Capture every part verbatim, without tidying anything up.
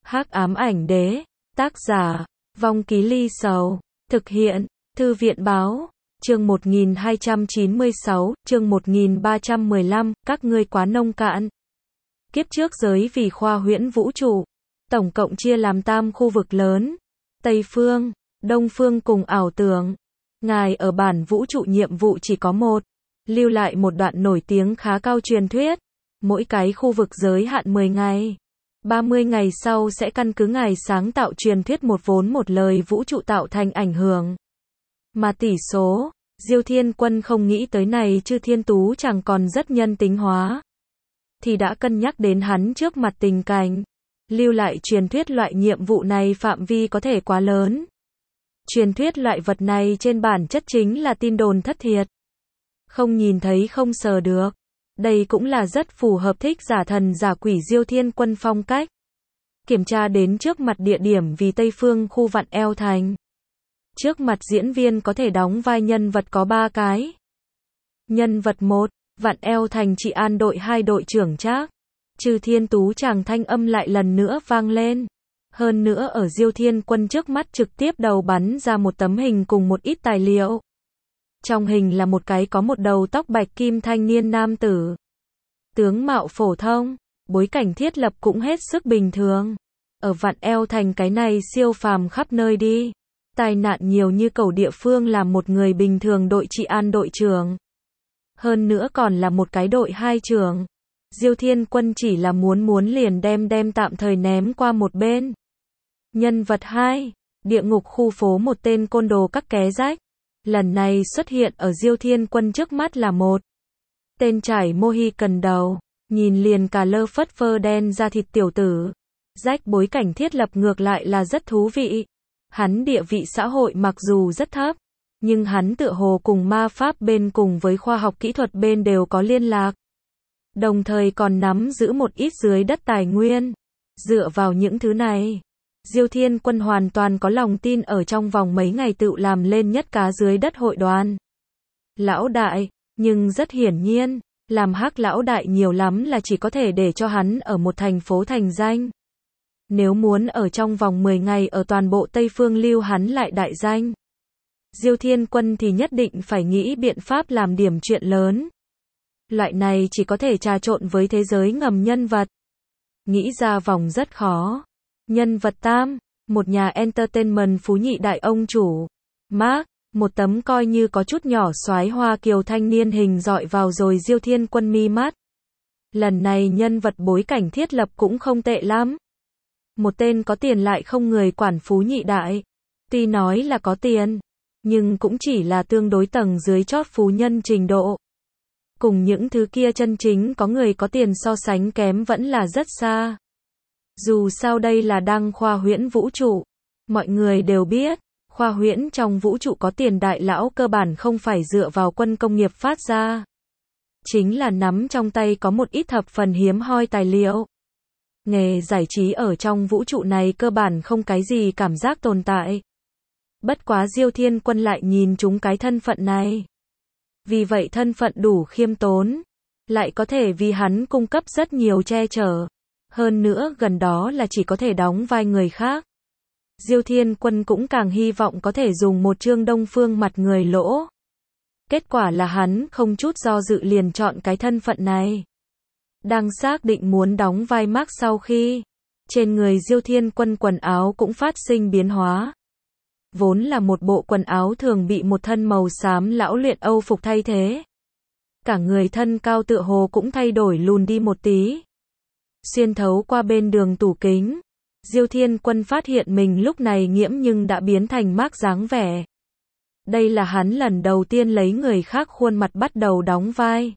Hắc ám ảnh đế, tác giả, Vong Ký Ly Sầu, thực hiện, Thư viện báo, chương một nghìn hai trăm chín mươi sáu, chương một nghìn ba trăm mười lăm, các ngươi quá nông cạn. Kiếp trước giới vì khoa huyễn vũ trụ, tổng cộng chia làm tam khu vực lớn, Tây Phương, Đông Phương cùng ảo tưởng. Ngài ở bản vũ trụ nhiệm vụ chỉ có một, lưu lại một đoạn nổi tiếng khá cao truyền thuyết, mỗi cái khu vực giới hạn mười ngày. ba mươi ngày sau sẽ căn cứ ngài sáng tạo truyền thuyết một vốn một lời vũ trụ tạo thành ảnh hưởng. Mà tỷ số, Diêu Thiên Quân không nghĩ tới này Chư Thiên Tú chẳng còn rất nhân tính hóa. Thì đã cân nhắc đến hắn trước mặt tình cảnh. Lưu lại truyền thuyết loại nhiệm vụ này phạm vi có thể quá lớn. Truyền thuyết loại vật này trên bản chất chính là tin đồn thất thiệt. Không nhìn thấy không sờ được. Đây cũng là rất phù hợp thích giả thần giả quỷ Diêu Thiên Quân phong cách. Kiểm tra đến trước mặt địa điểm vì Tây Phương khu Vạn Eo Thành. Trước mặt diễn viên có thể đóng vai nhân vật có ba cái. Nhân vật một, Vạn Eo Thành Trị An đội hai đội trưởng Trác. Chư Thiên Tú chàng thanh âm lại lần nữa vang lên. Hơn nữa ở Diêu Thiên Quân trước mắt trực tiếp đầu bắn ra một tấm hình cùng một ít tài liệu. Trong hình là một cái có một đầu tóc bạch kim thanh niên nam tử. Tướng mạo phổ thông, bối cảnh thiết lập cũng hết sức bình thường. Ở Vạn Eo Thành cái này siêu phàm khắp nơi đi. Tai nạn nhiều như cầu địa phương là một người bình thường đội trị an đội trưởng. Hơn nữa còn là một cái đội hai trưởng. Diêu Thiên Quân chỉ là muốn muốn liền đem đem tạm thời ném qua một bên. Nhân vật hai, địa ngục khu phố một tên côn đồ các ké rách. Lần này xuất hiện ở Diêu Thiên Quân trước mắt là một tên trải Mohican đầu, nhìn liền cả lơ phất phơ đen da thịt tiểu tử. Rách bối cảnh thiết lập ngược lại là rất thú vị. Hắn địa vị xã hội mặc dù rất thấp, nhưng hắn tựa hồ cùng ma pháp bên cùng với khoa học kỹ thuật bên đều có liên lạc. Đồng thời còn nắm giữ một ít dưới đất tài nguyên. Dựa vào những thứ này, Diêu Thiên Quân hoàn toàn có lòng tin ở trong vòng mấy ngày tự làm lên nhất cá dưới đất hội đoàn. Lão đại, nhưng rất hiển nhiên, làm hắc lão đại nhiều lắm là chỉ có thể để cho hắn ở một thành phố thành danh. Nếu muốn ở trong vòng mười ngày ở toàn bộ Tây Phương lưu hắn lại đại danh. Diêu Thiên Quân thì nhất định phải nghĩ biện pháp làm điểm chuyện lớn. Loại này chỉ có thể trà trộn với thế giới ngầm nhân vật. Nghĩ ra vòng rất khó. Nhân vật tam, một nhà entertainment phú nhị đại ông chủ. Mark, một tấm coi như có chút nhỏ soái hoa kiều thanh niên hình dọi vào rồi Diêu Thiên Quân mi mắt. Lần này nhân vật bối cảnh thiết lập cũng không tệ lắm. Một tên có tiền lại không người quản phú nhị đại. Tuy nói là có tiền, nhưng cũng chỉ là tương đối tầng dưới chót phú nhân trình độ. Cùng những thứ kia chân chính có người có tiền so sánh kém vẫn là rất xa. Dù sao đây là đăng khoa huyễn vũ trụ. Mọi người đều biết, khoa huyễn trong vũ trụ có tiền đại lão cơ bản không phải dựa vào quân công nghiệp phát ra. Chính là nắm trong tay có một ít thập phần hiếm hoi tài liệu. Nghề giải trí ở trong vũ trụ này cơ bản không cái gì cảm giác tồn tại. Bất quá Diêu Thiên Quân lại nhìn chúng cái thân phận này. Vì vậy thân phận đủ khiêm tốn, lại có thể vì hắn cung cấp rất nhiều che chở. Hơn nữa gần đó là chỉ có thể đóng vai người khác. Diêu Thiên Quân cũng càng hy vọng có thể dùng một chương Đông Phương mặt người lỗ. Kết quả là hắn không chút do dự liền chọn cái thân phận này. Đang xác định muốn đóng vai Mark sau khi, trên người Diêu Thiên Quân quần áo cũng phát sinh biến hóa. Vốn là một bộ quần áo thường bị một thân màu xám lão luyện Âu phục thay thế. Cả người thân cao tựa hồ cũng thay đổi lùn đi một tí. Xuyên thấu qua bên đường tủ kính, Diêu Thiên Quân phát hiện mình lúc này nghiễm nhưng đã biến thành Mark dáng vẻ. Đây là hắn lần đầu tiên lấy người khác khuôn mặt bắt đầu đóng vai.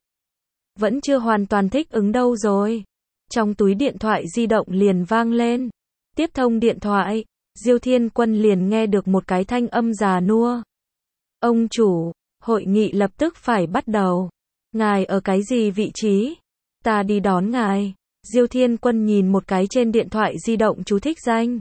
Vẫn chưa hoàn toàn thích ứng đâu rồi. Trong túi điện thoại di động liền vang lên. Tiếp thông điện thoại, Diêu Thiên Quân liền nghe được một cái thanh âm già nua. Ông chủ, hội nghị lập tức phải bắt đầu. Ngài ở cái gì vị trí? Ta đi đón ngài. Diêu Thiên Quân nhìn một cái trên điện thoại di động chú thích danh.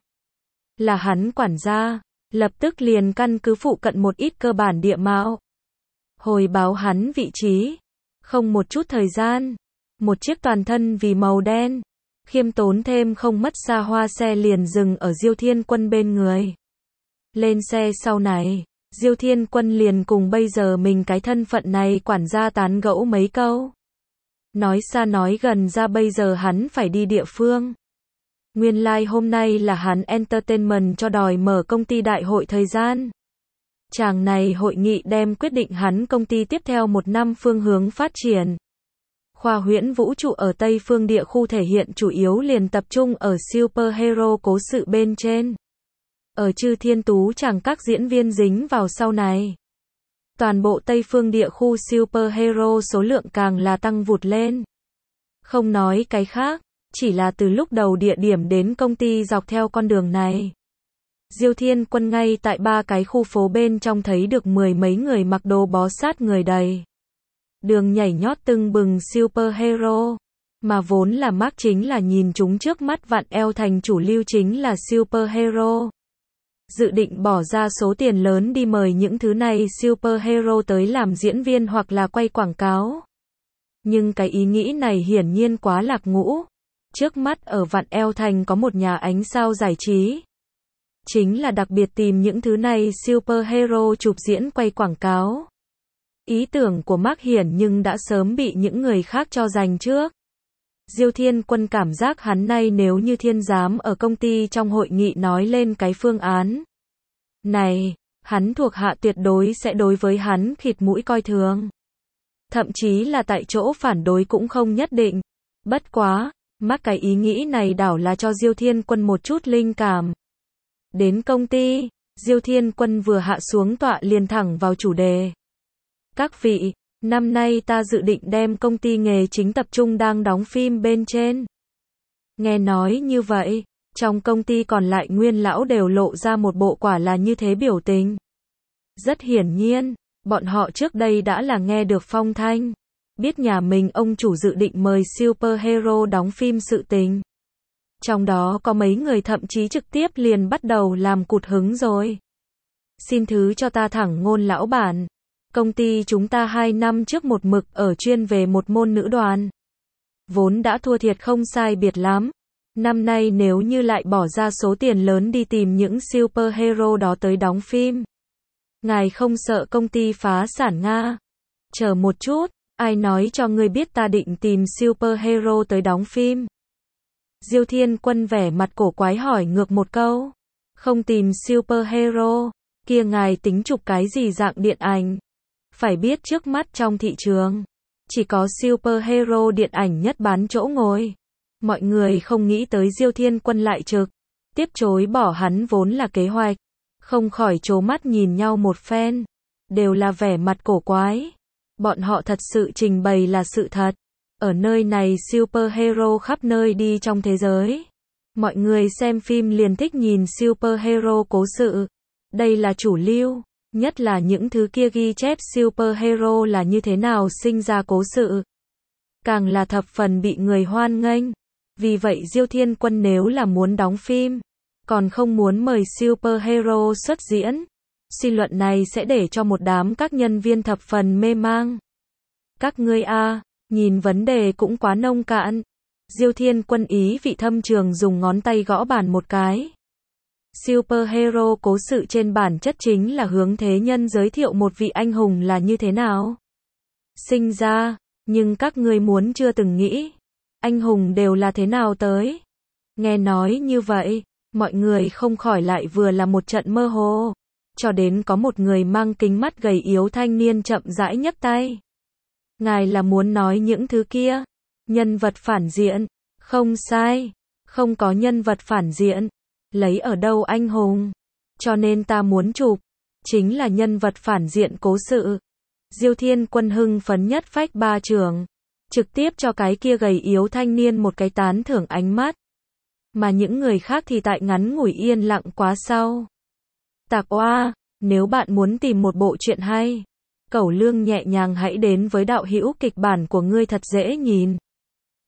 Là hắn quản gia, lập tức liền căn cứ phụ cận một ít cơ bản địa mạo. Hồi báo hắn vị trí. Không một chút thời gian. Một chiếc toàn thân vì màu đen. Khiêm tốn thêm không mất xa hoa xe liền dừng ở Diêu Thiên Quân bên người. Lên xe sau này, Diêu Thiên Quân liền cùng bây giờ mình cái thân phận này quản gia tán gẫu mấy câu. Nói xa nói gần ra bây giờ hắn phải đi địa phương. Nguyên lai like hôm nay là hắn Entertainment cho đòi mở công ty đại hội thời gian. Chàng này hội nghị đem quyết định hắn công ty tiếp theo một năm phương hướng phát triển. Khoa huyễn vũ trụ ở Tây Phương địa khu thể hiện chủ yếu liền tập trung ở superhero cố sự bên trên. Ở Chư Thiên Tú chẳng các diễn viên dính vào sau này. Toàn bộ Tây Phương địa khu superhero số lượng càng là tăng vụt lên. Không nói cái khác, chỉ là từ lúc đầu địa điểm đến công ty dọc theo con đường này. Diêu Thiên Quân ngay tại ba cái khu phố bên trong thấy được mười mấy người mặc đồ bó sát người đầy. Đường nhảy nhót tưng bừng superhero. Mà vốn là mác chính là nhìn chúng trước mắt vặn eo thành chủ lưu chính là superhero. Dự định bỏ ra số tiền lớn đi mời những thứ này superhero tới làm diễn viên hoặc là quay quảng cáo. Nhưng cái ý nghĩ này hiển nhiên quá lạc ngũ. Trước mắt ở Vạn Eo Thành có một nhà ánh sao giải trí. Chính là đặc biệt tìm những thứ này superhero chụp diễn quay quảng cáo. Ý tưởng của Mark hiển nhưng đã sớm bị những người khác cho giành trước. Diêu Thiên Quân cảm giác hắn nay nếu như thiên giám ở công ty trong hội nghị nói lên cái phương án này, hắn thuộc hạ tuyệt đối sẽ đối với hắn khịt mũi coi thường. Thậm chí là tại chỗ phản đối cũng không nhất định. Bất quá, mắc cái ý nghĩ này đảo là cho Diêu Thiên Quân một chút linh cảm. Đến công ty, Diêu Thiên Quân vừa hạ xuống tọa liền thẳng vào chủ đề. Các vị, năm nay ta dự định đem công ty nghề chính tập trung đang đóng phim bên trên. Nghe nói như vậy, trong công ty còn lại nguyên lão đều lộ ra một bộ quả là như thế biểu tình. Rất hiển nhiên, bọn họ trước đây đã là nghe được phong thanh, biết nhà mình ông chủ dự định mời superhero đóng phim sự tình. Trong đó có mấy người thậm chí trực tiếp liền bắt đầu làm cụt hứng rồi. Xin thứ cho ta thẳng ngôn lão bản. Công ty chúng ta hai năm trước một mực ở chuyên về một môn nữ đoàn. Vốn đã thua thiệt không sai biệt lắm. Năm nay nếu như lại bỏ ra số tiền lớn đi tìm những superhero đó tới đóng phim. Ngài không sợ công ty phá sản Nga? Chờ một chút, ai nói cho ngươi biết ta định tìm superhero tới đóng phim? Diêu Thiên Quân vẻ mặt cổ quái hỏi ngược một câu. Không tìm superhero, kia ngài tính chụp cái gì dạng điện ảnh? Phải biết trước mắt trong thị trường, chỉ có superhero điện ảnh nhất bán chỗ ngồi. Mọi người không nghĩ tới Diêu Thiên Quân lại trực tiếp chối bỏ hắn vốn là kế hoạch. Không khỏi trố mắt nhìn nhau một phen. Đều là vẻ mặt cổ quái. Bọn họ thật sự trình bày là sự thật. Ở nơi này superhero khắp nơi đi trong thế giới. Mọi người xem phim liền thích nhìn superhero cố sự. Đây là chủ lưu. Nhất là những thứ kia ghi chép superhero là như thế nào sinh ra cố sự. Càng là thập phần bị người hoan nghênh. Vì vậy Diêu Thiên Quân nếu là muốn đóng phim, còn không muốn mời superhero xuất diễn, suy luận này sẽ để cho một đám các nhân viên thập phần mê mang. Các ngươi a, nhìn vấn đề cũng quá nông cạn. Diêu Thiên Quân ý vị thâm trường dùng ngón tay gõ bàn một cái. Superhero cố sự trên bản chất chính là hướng thế nhân giới thiệu một vị anh hùng là như thế nào sinh ra, nhưng các ngươi muốn chưa từng nghĩ, anh hùng đều là thế nào tới. Nghe nói như vậy, mọi người không khỏi lại vừa là một trận mơ hồ, cho đến có một người mang kính mắt gầy yếu thanh niên chậm rãi nhấc tay. Ngài là muốn nói những thứ kia, nhân vật phản diện, không sai, không có nhân vật phản diện. Lấy ở đâu anh hùng? Cho nên ta muốn chụp, chính là nhân vật phản diện cố sự. Diêu Thiên Quân hưng phấn nhất phách ba trường, trực tiếp cho cái kia gầy yếu thanh niên một cái tán thưởng ánh mắt. Mà những người khác thì tại ngắn ngủi yên lặng quá sau. Tạc oa, nếu bạn muốn tìm một bộ truyện hay, Cẩu Lương nhẹ nhàng hãy đến với đạo hữu kịch bản của ngươi thật dễ nhìn.